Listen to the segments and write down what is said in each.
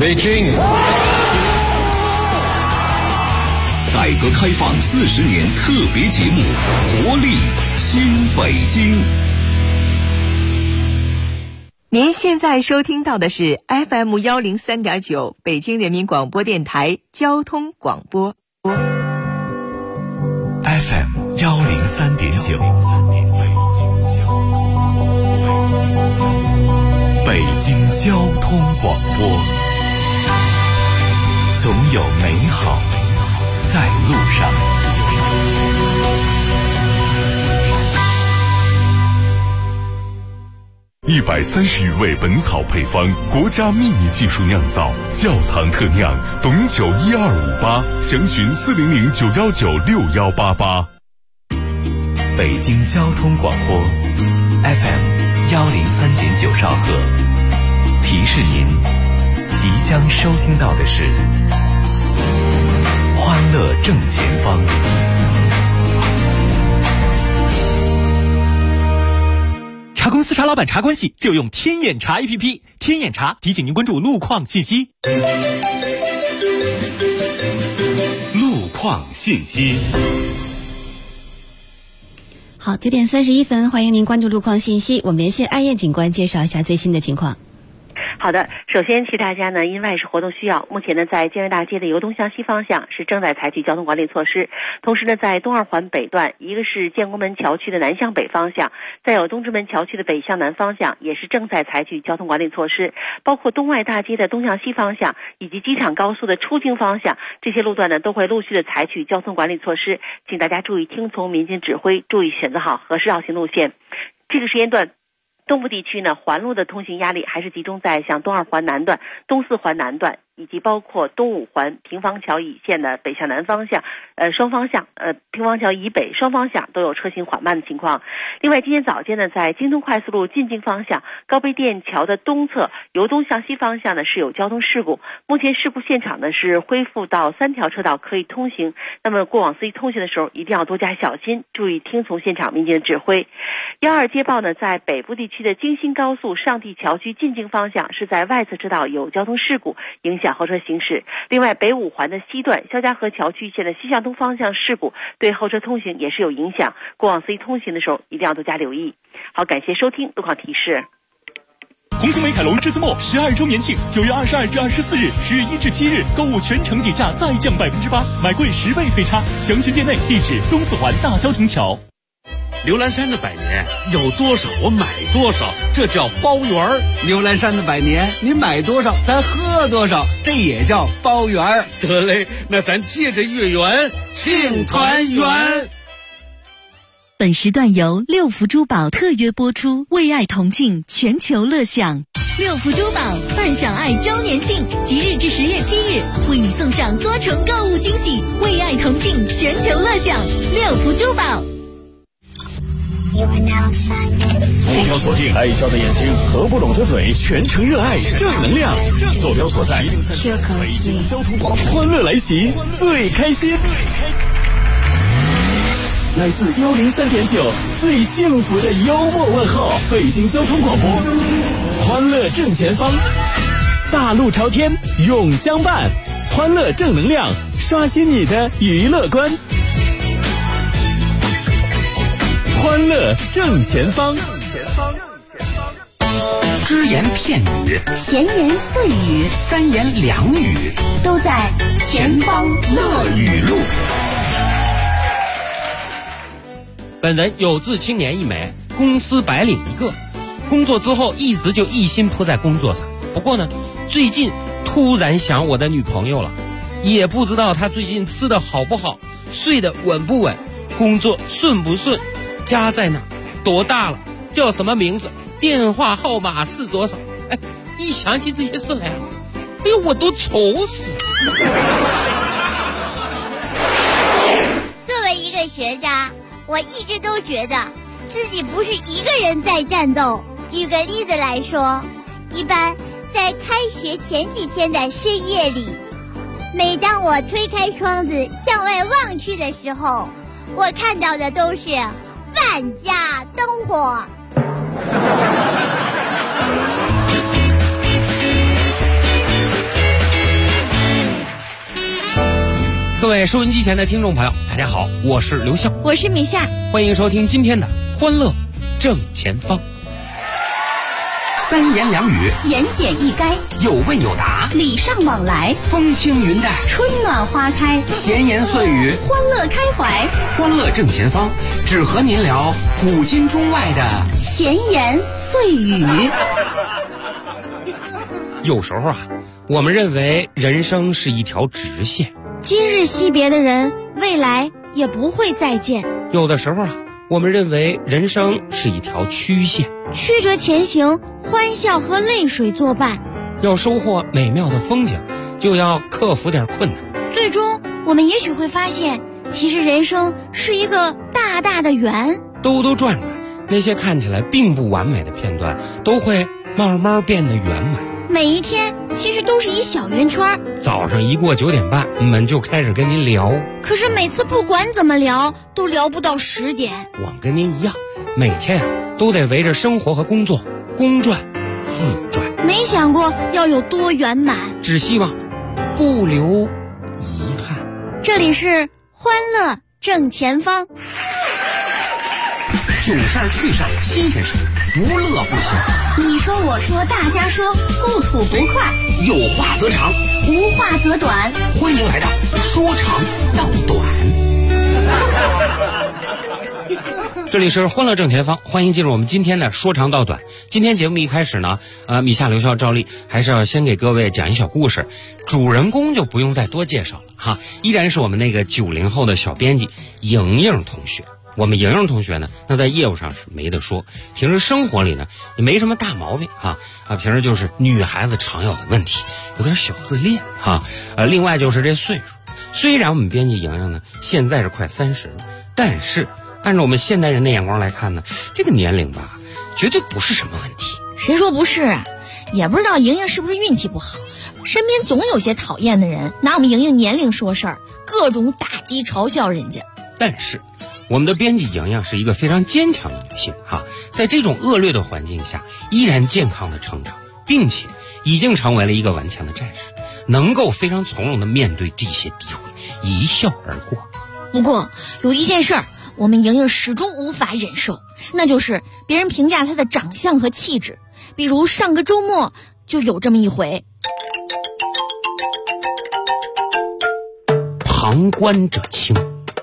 北京。 改革开放40年特别节目《活力新北京》。 您现在收听到的是 FM 103.9北京人民广播电台交通广播。 FM 103.9，北京交通广播，总有美好在路上。130余味本草配方，国家秘密技术酿造，窖藏特酿，董酒12588，详询400-919-6188。北京交通广播 FM 103.9兆赫，提示您即将收听到的是欢乐正前方。 茶公司茶老板茶关系就用天眼查 APP， 天眼查提醒您关注路况信息。 路况信息。 好，9点31分，欢迎您关注路况信息。我们连线艾叶警官介绍一下最新的情况。 好的，首先提大家呢，因外事活动需要，目前呢在建业大街的由东向西方向是正在采取交通管理措施，同时呢在东二环北段，一个是建国门桥区的南向北方向，再有东直门桥区的北向南方向也是正在采取交通管理措施，包括东外大街的东向西方向以及机场高速的出京方向，这些路段呢都会陆续的采取交通管理措施，请大家注意听从民警指挥，注意选择好合适绕行路线。这个时间段东部地区呢，环路的通行压力还是集中在像东二环南段、东四环南段，以及包括东五环平房桥以线的北向南方向，双方向，平房桥以北双方向都有车行缓慢的情况。另外，今天早间呢，在京东快速路进京方向高碑店桥的东侧由东向西方向呢是有交通事故，目前事故现场呢是恢复到3条车道可以通行，那么过往司机通行的时候一定要多加小心，注意听从现场民警的指挥。12接报呢，在北部地区的京新高速上地桥区进京方向是在外侧车道有交通事故，影响后车行驶。另外，北五环的西段肖家河桥区线的西向东方向事故对后车通行也是有影响，过往司机通行的时候一定要多加留意。好，感谢收听路况提示。 红星美凯龙至尊墨12周年庆，9月22至24日，10月1至7日，购物全程底价再降8%，买贵10倍退差。详询店内，地址东四环大萧亭桥。 刘兰山的百年有多少我买多少，这叫包圆儿。 刘兰山的百年你买多少咱喝多少，这也叫包圆儿。 得嘞，那咱借着月圆庆团圆。 本时段由六福珠宝特约播出，为爱同庆，全球乐享。六福珠宝伴享爱周年庆，即日至10月7日，为你送上多重购物惊喜，为爱同庆，全球乐享。六福珠宝。 目标锁定爱笑的眼睛，合不拢的嘴，全程热爱正能量。坐标所在北京交通广播，欢乐来袭，最开心。来自103.9最幸福的幽默问候，北京交通广播，欢乐正前方，大路朝天永相伴，欢乐正能量，刷新你的娱乐观。欢乐正前方， 只言片语， 闲言碎语， 三言两语， 都在前方乐语录。 本人有志青年一枚，公司白领一个，工作之后一直就一心扑在工作上。不过呢，最近突然想我的女朋友了，也不知道她最近吃的好不好，睡得稳不稳，工作顺不顺，家在哪，多大了，叫什么名字，电话号码是多少。哎，一想起这些事来啊，哎呦，我都愁死了。 作为一个学渣，我一直都觉得自己不是一个人在战斗。举个例子来说，一般在开学前几天的深夜里，每当我推开窗子向外望去的时候，我看到的都是万家灯火。 位收音机前的听众朋友，大家好，我是刘笑， 我是米夏， 欢迎收听今天的欢乐正前方。 三言两语， 言简意赅， 有问有答， 礼尚往来， 风轻云淡， 春暖花开， 闲言碎语， 欢乐开怀。 欢乐正前方，只和您聊古今中外的闲言碎语。 有时候啊，我们认为人生是一条直线， 今日惜别的人，未来也不会再见。 有的时候啊，我们认为人生是一条曲线， 曲折前行，欢笑和泪水作伴。 要收获美妙的风景，就要克服点困难。 最终，我们也许会发现，其实人生是一个大大的圆， 兜兜转转，那些看起来并不完美的片段，都会慢慢变得圆满。 每一天其实都是一小圆圈。 早上一过9点半，我们就开始跟您聊。 可是每次不管怎么聊，都聊不到10点。 我们跟您一样，每天都得围着生活和工作公转自转。 没想过要有多圆满， 只希望不留遗憾。 这里是欢乐正前方。 囧事儿趣事儿新鲜事儿，不乐不行。 你说我说大家说，不吐不快， 有话则长， 无话则短。 欢迎来到说长道短。 这里是欢乐正前方，欢迎进入我们今天的说长道短。今天节目一开始呢，米夏、刘笑、赵丽还是要先给各位讲一小故事，主人公就不用再多介绍了哈，依然是我们那个90后的小编辑莹莹同学。我们莹莹同学呢，那在业务上是没得说，平时生活里呢也没什么大毛病平时就是女孩子常有的问题，有点小自恋另外就是这岁数，虽然我们编辑莹莹呢现在是快30了，但是按照我们现代人的眼光来看呢，这个年龄吧，绝对不是什么问题。 谁说不是啊？也不知道莹莹是不是运气不好，身边总有些讨厌的人拿我们莹莹年龄说事儿，各种打击嘲笑人家。 但是我们的编辑莹莹是一个非常坚强的女性在这种恶劣的环境下依然健康的成长，并且已经成为了一个顽强的战士，能够非常从容的面对这些诋毁，一笑而过。 不过有一件事儿我们莹莹始终无法忍受，那就是别人评价她的长相和气质。比如上个周末就有这么一回。 旁观者清。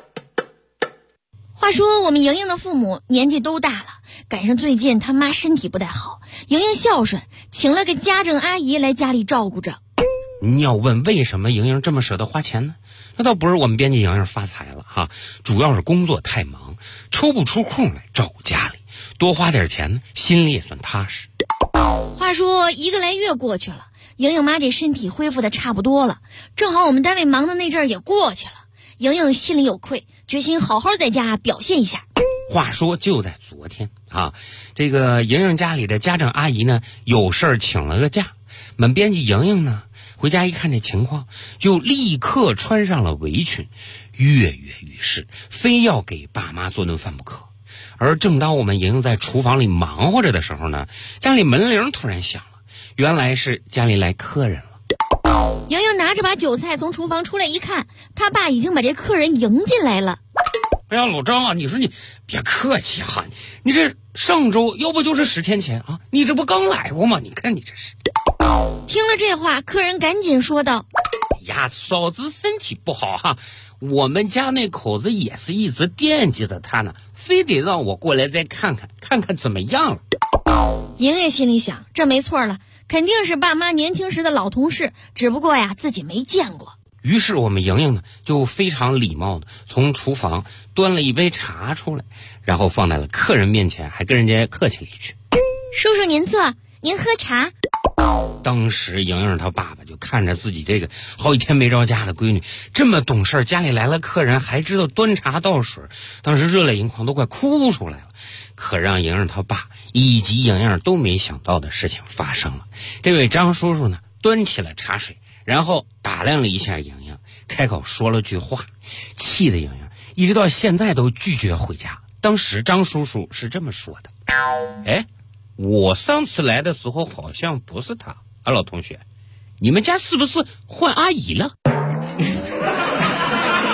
话说我们莹莹的父母年纪都大了，赶上最近他妈身体不太好，莹莹孝顺，请了个家政阿姨来家里照顾着。 你要问为什么莹莹这么舍得花钱呢？那倒不是我们编辑莹莹发财了主要是工作太忙，抽不出空来照顾家里，多花点钱呢，心里也算踏实。 话说1个来月过去了，莹莹妈这身体恢复的差不多了，正好我们单位忙的那阵儿也过去了，莹莹心里有愧，决心好好在家表现一下。 话说就在昨天这个莹莹家里的家政阿姨呢有事儿请了个假，我们编辑莹莹呢回家一看这情况，就立刻穿上了围裙，跃跃欲试，非要给爸妈做顿饭不可。而正当我们莹莹在厨房里忙活着的时候呢，家里门铃突然响了，原来是家里来客人了。 莹莹拿着把酒菜从厨房出来一看，他爸已经把这客人迎进来了。 哎呀，老张你说你别客气你这上周要不就是10天前你这不刚来过吗？你看你这是。 听了这话，客人赶紧说道： 呀，嫂子身体不好我们家那口子也是一直惦记着他呢，非得让我过来再看看怎么样了。 莹莹心里想，这没错了，肯定是爸妈年轻时的老同事，只不过自己没见过。 于是我们莹莹呢就非常礼貌的从厨房端了一杯茶出来，然后放在了客人面前，还跟人家客气了一句： 叔叔您坐，您喝茶。 当时莹莹她爸爸就看着自己这个好几天没着家的闺女这么懂事，家里来了客人还知道端茶倒水，当时热泪盈眶，都快哭出来了。可让莹莹她爸以及莹莹都没想到的事情发生了，这位张叔叔呢端起了茶水，然后打量了一下莹莹，开口说了句话，气得莹莹一直到现在都拒绝回家。当时张叔叔是这么说的：我上次来的时候好像不是他老同学，你们家是不是换阿姨了？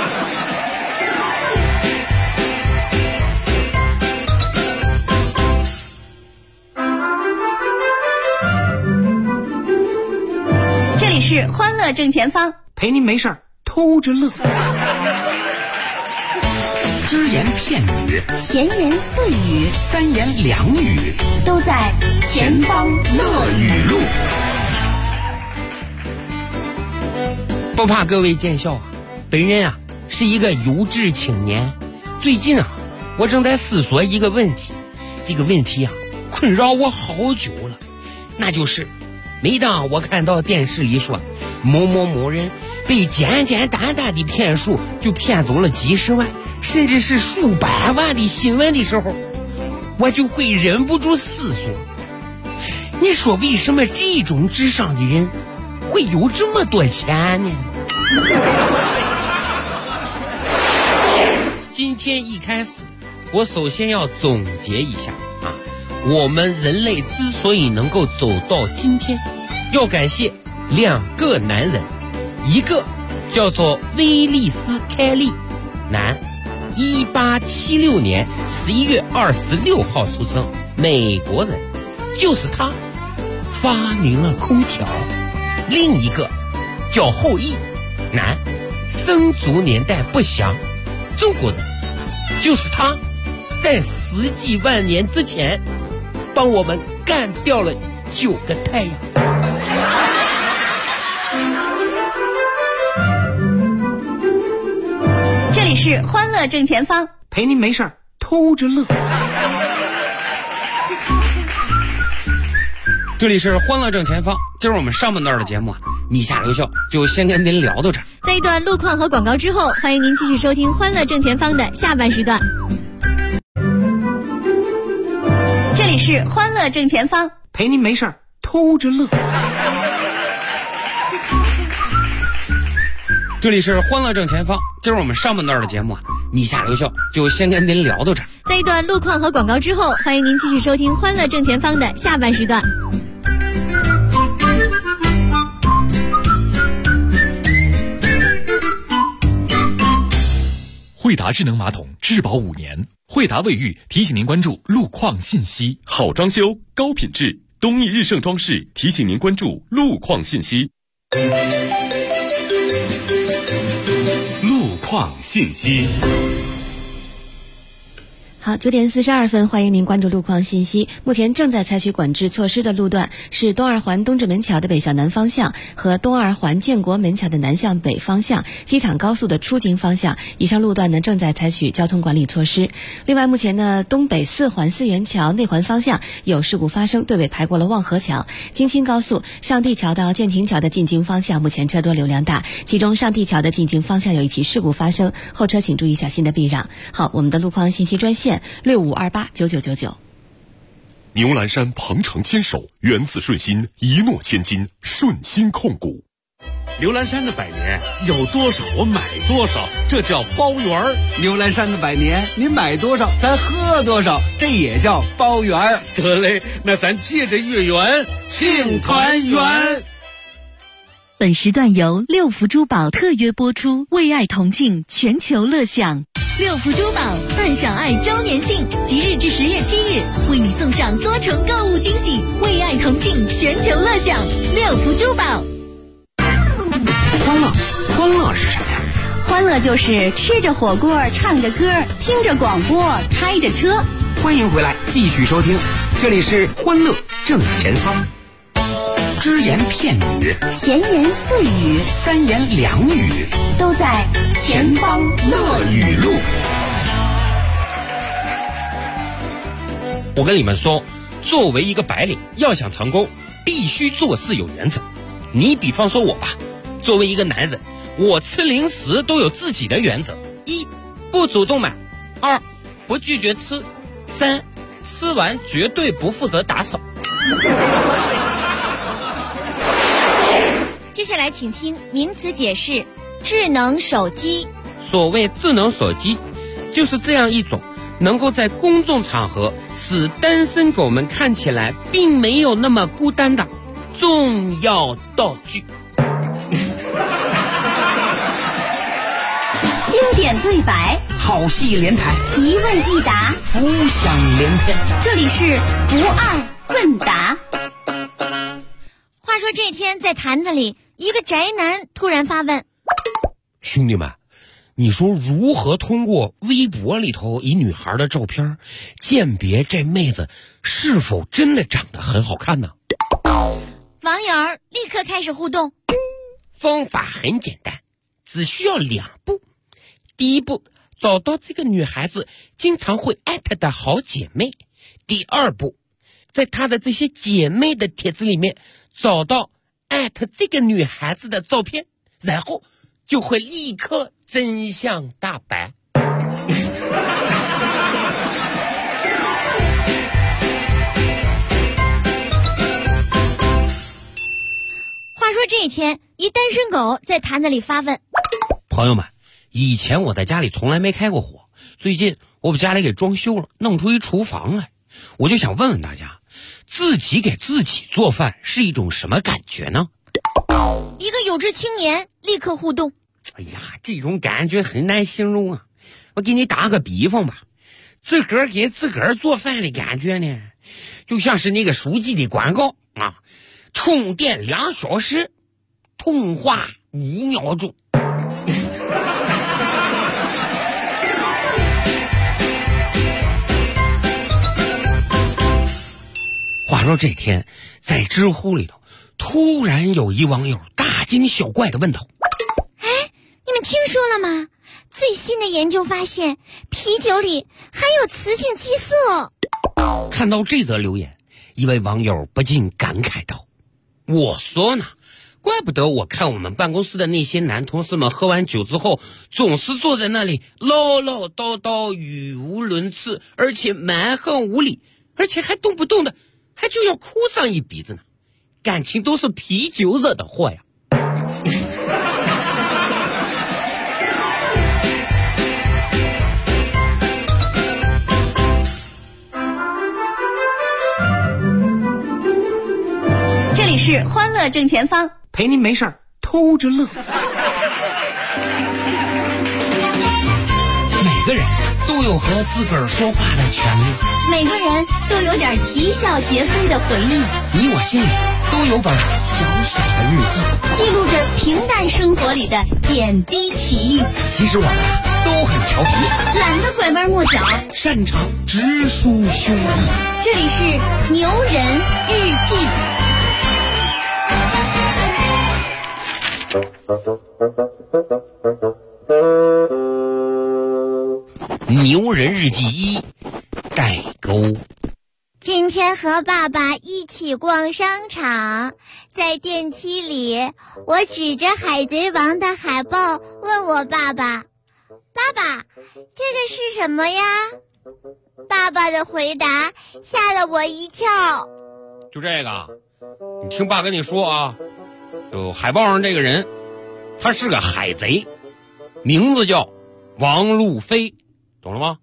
是欢乐正前方， 陪您没事儿偷着乐。只言片语， 闲言碎语， 三言两语， 都在前方乐语录。 不怕各位见笑啊，本人啊是一个有志青年。最近啊，我正在思索一个问题，这个问题啊困扰我好久了，那就是每当我看到电视里说某某某人被简简单单的骗术就骗走了几十万甚至是数百万的新闻的时候，我就会忍不住思索，你说为什么这种智商的人会有这么多钱呢？今天一开始我首先要总结一下啊，我们人类之所以能够走到今天，要感谢两个男人，一个叫做威利斯·凯利，男，1876年11月26号出生，美国人，就是他发明了空调。另一个叫后羿，男，生卒年代不详，中国人，就是他在10几万年之前帮我们干掉了9个太阳。 这里是欢乐正前方， 陪您没事儿偷着乐。 这里是欢乐正前方，今儿我们上半段的节目啊，米下留校就先跟您聊到这儿。 在一段路况和广告之后，欢迎您继续收听欢乐正前方的下半时段。 这里是欢乐正前方， 陪您没事儿偷着乐。 这里是欢乐正前方，今儿我们上半段的节目啊，米下留校就先跟您聊到这儿。 在一段路况和广告之后，欢迎您继续收听欢乐正前方的下半时段。 惠达智能马桶质保5年，惠达卫浴提醒您关注路况信息。好装修，高品质，东义日盛装饰提醒您关注路况信息。路况信息。 好，9点42分，欢迎您关注路况信息。目前正在采取管制措施的路段是东二环东直门桥的北向南方向和东二环建国门桥的南向北方向，机场高速的出京方向。以上路段呢正在采取交通管理措施。另外，目前呢东北4环四元桥内环方向有事故发生，对尾排过了望河桥。京新高速上地桥到建亭桥的进京方向目前车多流量大，其中上地桥的进京方向有一起事故发生，后车请注意小心的避让。好，我们的路况信息专线65289999。 牛栏山鹏程坚守，源自顺心，一诺千金，顺心控股。 牛栏山的100年有多少我买多少，这叫包圆儿。 牛栏山的100年，你买多少咱喝多少，这也叫包圆儿。 得嘞，那咱借着月圆庆团圆。 本时段由六福珠宝特约播出，为爱同庆，全球乐享。六福珠宝泛享爱周年庆，即日至10月7日，为你送上多重购物惊喜，为爱同庆，全球乐享。六福珠宝。 欢乐是什么呀？ 欢乐就是吃着火锅，唱着歌，听着广播，开着车。 欢迎回来，继续收听，这里是欢乐正前方。只言片语， 闲言碎语， 三言两语， 都在前方乐语录。 我跟你们说，作为一个白领，要想成功，必须做事有原则。你比方说我吧，作为一个男人，我吃零食都有自己的原则：一，不主动买；二，不拒绝吃；三，吃完绝对不负责打扫。 接下来请听名词解释：智能手机。 所谓智能手机，就是这样一种能够在公众场合使单身狗们看起来并没有那么孤单的重要道具。 经典对白， 好戏连台， 一问一答， 浮想联翩。 这里是不二问答。 话说这天在坛子里一个宅男突然发问： 兄弟们，你说如何通过微博里头一女孩的照片鉴别这妹子是否真的长得很好看呢？ 网友立刻开始互动。 方法很简单，只需要2步。第一步，找到这个女孩子经常会艾特的好姐妹。第2步，在她的这些姐妹的帖子里面找到艾特这个女孩子的照片，然后就会立刻真相大白。 话说这一天，一单身狗在坛子里发问： 朋友们，以前我在家里从来没开过火，最近我把家里给装修了，弄出一厨房来，我就想问问大家，自己给自己做饭是一种什么感觉呢？ 一个有志青年立刻互动： 哎呀，这种感觉很难形容啊！我给你打个比方吧，自个儿给自个儿做饭的感觉呢，就像是那个书记的广告啊，充电2小时，通话5秒钟。话说这天，在知乎里头，突然有一网友大惊小怪的问道： 哎，你们听说了吗？最新的研究发现，啤酒里含有雌性激素。 看到这则留言，一位网友不禁感慨道：我说呢，怪不得我看我们办公室的那些男同事们喝完酒之后，总是坐在那里唠唠叨叨，语无伦次，而且蛮横无理，而且还动不动的还就要哭上一鼻子呢，感情都是啤酒惹的祸呀。 这里是欢乐正前方， 陪您没事儿偷着乐。 每个人都有和自个儿说话的权利， 每个人都有点啼笑皆非的回忆， 你我心里都有本小小的日记， 记录着平淡生活里的点滴奇遇。 其实我们都很调皮， 懒得拐弯抹角， 擅长直抒胸臆。 这里是牛人日记。 牛人日记1，代沟。 今天和爸爸一起逛商场，在电梯里，我指着《海贼王》的海报问我爸爸：“爸爸，这个是什么呀？”爸爸的回答吓了我一跳。 就这个，你听爸跟你说啊，就海报上这个人，他是个海贼，名字叫王路飞，懂了吗？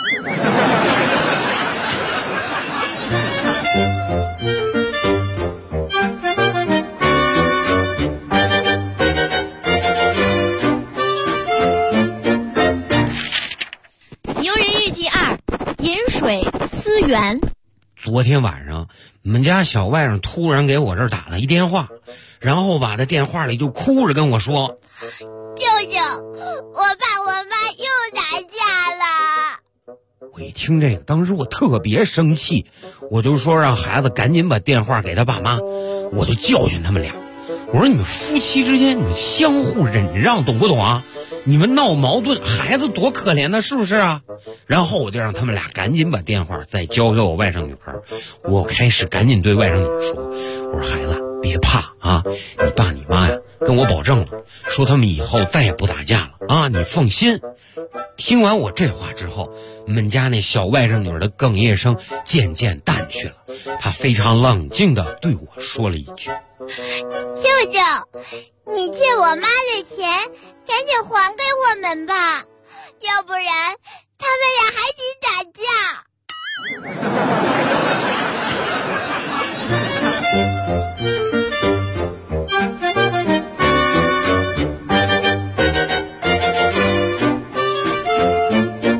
牛人日记2，饮水思源。 昨天晚上我们家小外甥突然给我这儿打了一电话，然后把他电话里就哭着跟我说：“ 舅舅，我爸我妈又打架了。” 我一听这个，当时我特别生气，我就说让孩子赶紧把电话给他爸妈，我就教训他们俩，我说你们夫妻之间你们相互忍让，懂不懂啊？你们闹矛盾，孩子多可怜呢，是不是啊？然后我就让他们俩赶紧把电话再交给我外甥女儿，我开始赶紧对外甥女儿说：“我说孩子别怕啊，你爸你妈呀跟我保证了，说他们以后再也不打架了啊，你放心。”听完我这话之后，我们家那小外甥女儿的哽咽声渐渐淡去了，她非常冷静地对我说了一句：“ 舅舅，你借我妈的钱赶紧还给我们吧，要不然他们俩还得打架。”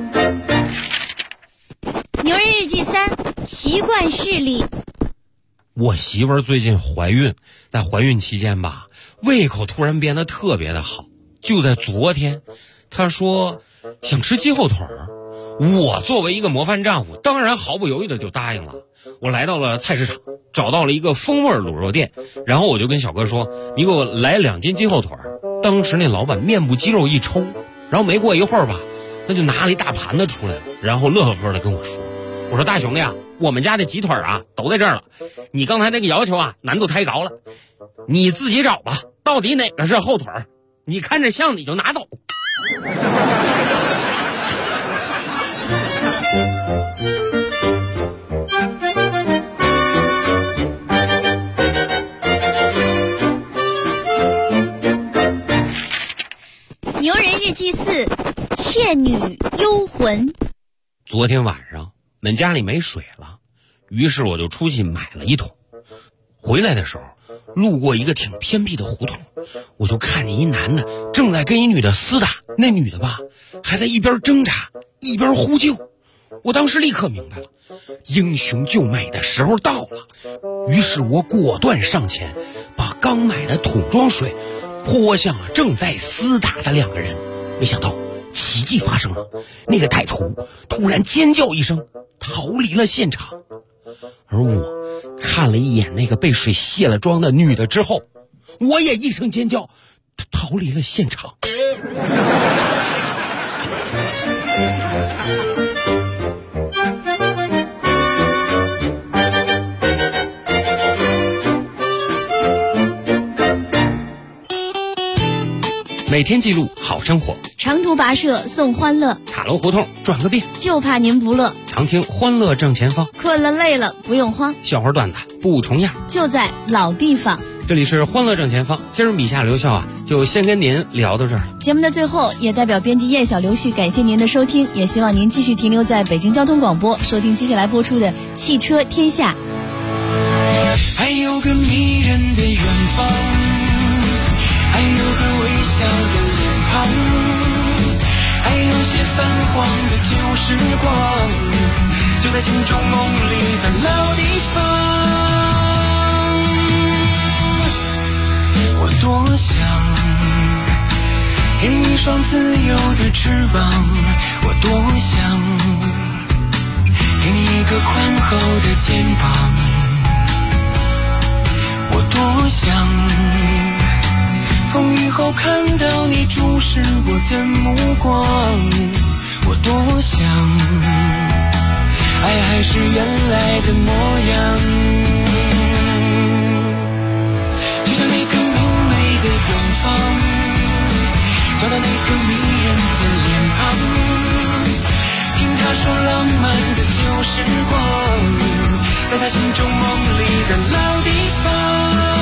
牛人日记3，习惯视力。 我媳妇儿最近怀孕，在怀孕期间吧，胃口突然变得特别的好。就在昨天，她说想吃鸡后腿儿。我作为一个模范丈夫，当然毫不犹豫的就答应了。我来到了菜市场，找到了一个风味卤肉店，然后我就跟小哥说：“你给我来2斤鸡后腿儿。”当时那老板面部肌肉一抽，然后没过一会儿吧，他就拿了一大盘子出来了，然后乐呵呵的跟我说：“我说大兄弟啊，我们家的鸡腿啊都在这儿了，你刚才那个要求啊难度太高了，你自己找吧，到底哪个是后腿儿，你看着像你就拿走。” 牛人日记4，倩女幽魂。 昨天晚上我们家里没水了，于是我就出去买了1桶。回来的时候路过一个挺偏僻的胡同，我就看见一男的正在跟一女的厮打，那女的吧还在一边挣扎一边呼救。我当时立刻明白了，英雄救美的时候到了，于是我果断上前，把刚买的桶装水泼向了正在厮打的2个人。没想到奇迹发生了，那个歹徒突然尖叫一声，逃离了现场。而我看了一眼那个被水卸了妆的女的之后，我也一声尖叫，逃离了现场。每天记录好生活， 长途跋涉送欢乐， 塔楼胡同转个遍， 就怕您不乐。 常听欢乐正前方， 困了累了不用慌， 笑话段子不重样， 就在老地方。 这里是欢乐正前方，今儿米夏刘笑啊，就先跟您聊到这儿。 节目的最后，也代表编辑叶小刘旭感谢您的收听，也希望您继续停留在北京交通广播，收听接下来播出的《汽车天下》。 还有个迷人的远方，还有个微笑的脸庞，还有些泛黄的旧时光，就在心中梦里的老地方。我多想给你一双自由的翅膀，我多想给你一个宽厚的肩膀，我多想风雨后看到你注视我的目光，我多想爱还是原来的模样。就像那个明媚的远方，找到那个迷人的脸庞，听他说浪漫的旧时光，在他心中梦里的老地方。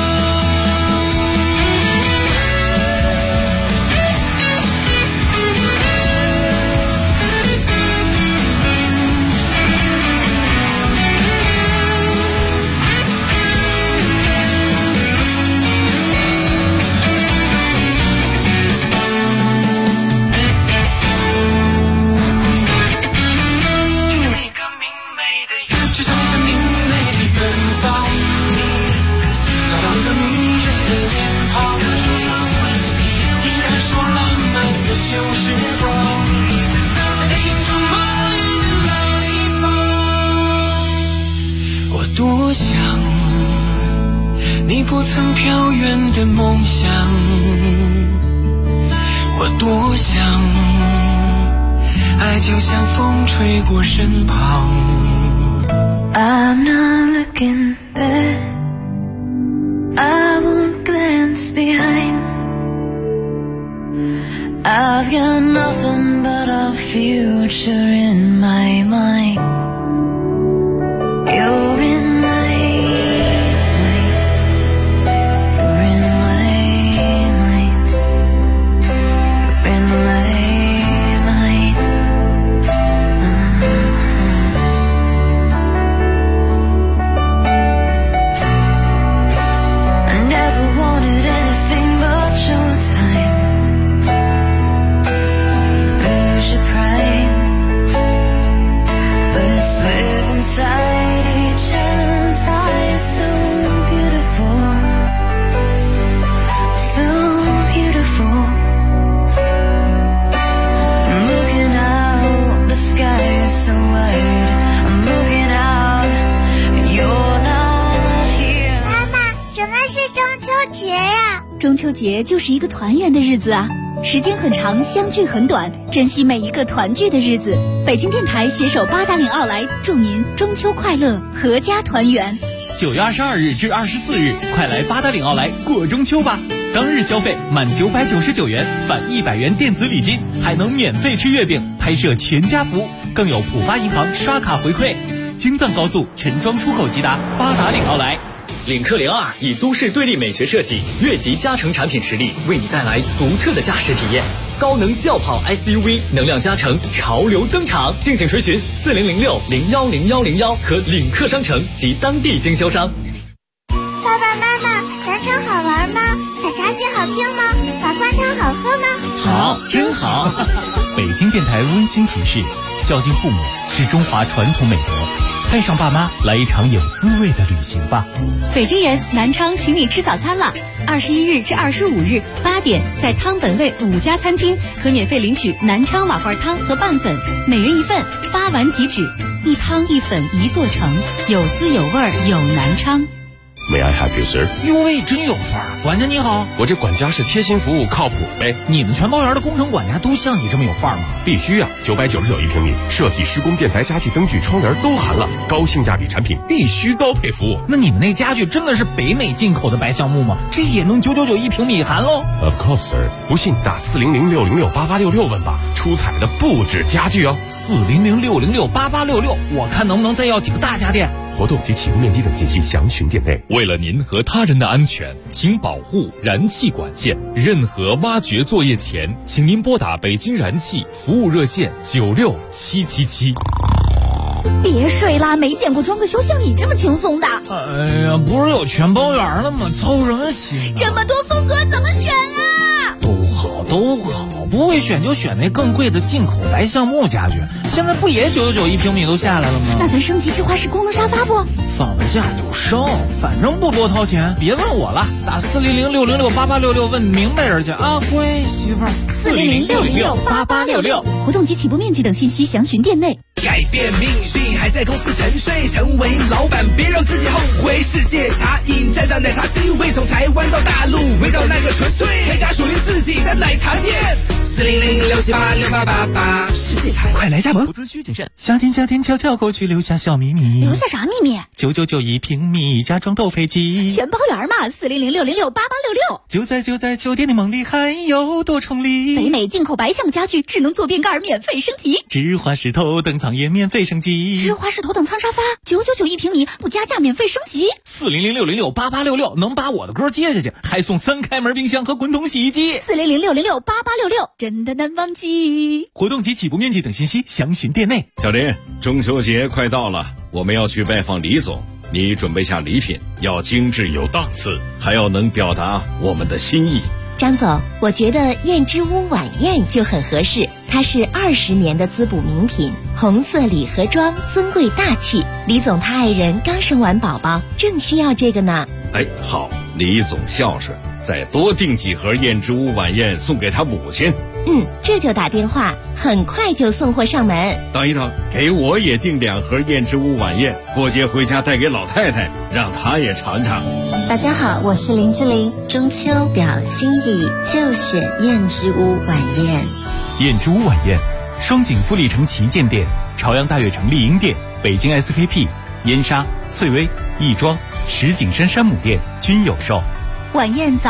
多想你不曾飘远的梦想，我多想爱就像风吹过身旁。 I'm not looking back, I won't glance behind, I've got nothing but our future in my mind. You're in my mind, you're in my mind, you're in my mind. I never wanted anything but your time. Lose your pride, but 中秋节就是一个团圆的日子啊，时间很长，相聚很短，珍惜每一个团聚的日子。北京电台携手八达岭奥莱，祝您中秋快乐，阖家团圆。 9月22日至24日，快来八达岭奥莱过中秋吧！当日消费满999元返100元电子礼金，还能免费吃月饼，拍摄全家福，更有浦发银行刷卡回馈。京藏高速陈庄出口即达八达岭奥莱。 领克02以都市对立美学设计、越级加成产品实力，为你带来独特的驾驶体验。高能轿跑 SUV 能量加成潮流登场，敬请垂询4006010101和领克商城及当地经销商。 爸爸妈妈，南昌好玩吗？采茶戏好听吗？把关汤好喝吗？ 好，真好。北京电台温馨提示：孝敬父母是中华传统美德，带上爸妈来一场有滋味的旅行吧。 北京人，南昌请你吃早餐了。21日至25日8点，在汤本味5家餐厅可免费领取南昌瓦罐汤和拌粉，每人1份，发完即止。一汤一粉一座城，有滋有味有南昌。 May I help you, sir？ 哟喂，真有范儿！管家你好， 我这管家是贴心服务，靠谱呗。 你们全包园的工程管家都像你这么有范儿吗？ 必须啊！999一平米，设计、施工、建材、家具、灯具、窗帘都含了，高性价比产品必须高配服务。 那你们那家具真的是北美进口的白橡木吗？这也能999一平米含喽 ？Of course, sir。不信打400-606-8866问吧，出彩的不止家具哦。 400-606-8866，我看能不能再要几个大家电。 活动及起步面积等信息详询店内。 为了您和他人的安全，请保护燃气管线。任何挖掘作业前，请您拨打北京燃气服务热线96777。 别睡啦，没见过装个修像你这么轻松的。 哎呀，不是有全包圆了吗？操什么心啊？ 这么多风格怎么选啊？ 都好，不会选就选那更贵的进口白橡木家具。现在不也999一平米都下来了吗？ 那咱升级智化式功能沙发不？ 放得下就升，反正不多掏钱。别问我了，打400-606-8866问明白人去啊，乖媳妇儿。 400-606-8866，活动及起步面积等信息详询店内。 改变命运还在公司沉睡，成为老板别让自己后悔。世界茶饮蘸上奶茶 C 味，从台湾到大陆，味道那个纯粹，开家属于自己的奶茶店。400-678-6888，世界茶快来加盟。 投资需谨慎。夏天悄悄过去，留下小秘密。 留下啥秘密 ？999一平米，家装都配齐， 全包圆嘛。400-606-8866， 就在酒店的梦里，还有多重礼。 北美进口白橡家具，智能坐便盖免费升级， 智化石头等舱也免费升级， 智化石头等舱沙发999一平米，不加价免费升级。 400-606-8866，能把我的歌接下去，还送3开门冰箱和滚筒洗衣机。 400-606-8866，真的难忘记。 活动及起步面积等信息详询店内。 小林，中秋节快到了，我们要去拜访李总，你准备下礼品，要精致有档次，还要能表达我们的心意。 张总，我觉得燕之屋晚宴就很合适，它是20年的滋补名品，红色礼盒装，尊贵大气。李总他爱人刚生完宝宝，正需要这个呢。 哎，好，李总孝顺，再多订几盒燕之屋晚宴送给他母亲。 这就打电话，很快就送货上门。 等一等，给我也订2盒燕之屋晚宴，过节回家带给老太太，让她也尝尝。 大家好，我是林志玲，中秋表心意就选燕之屋晚宴。 燕之屋晚宴，双井富力城旗舰店、朝阳大悦城丽婴店、北京 SKP、燕莎、翠微、亦庄、石景山山姆店均有售。 晚宴早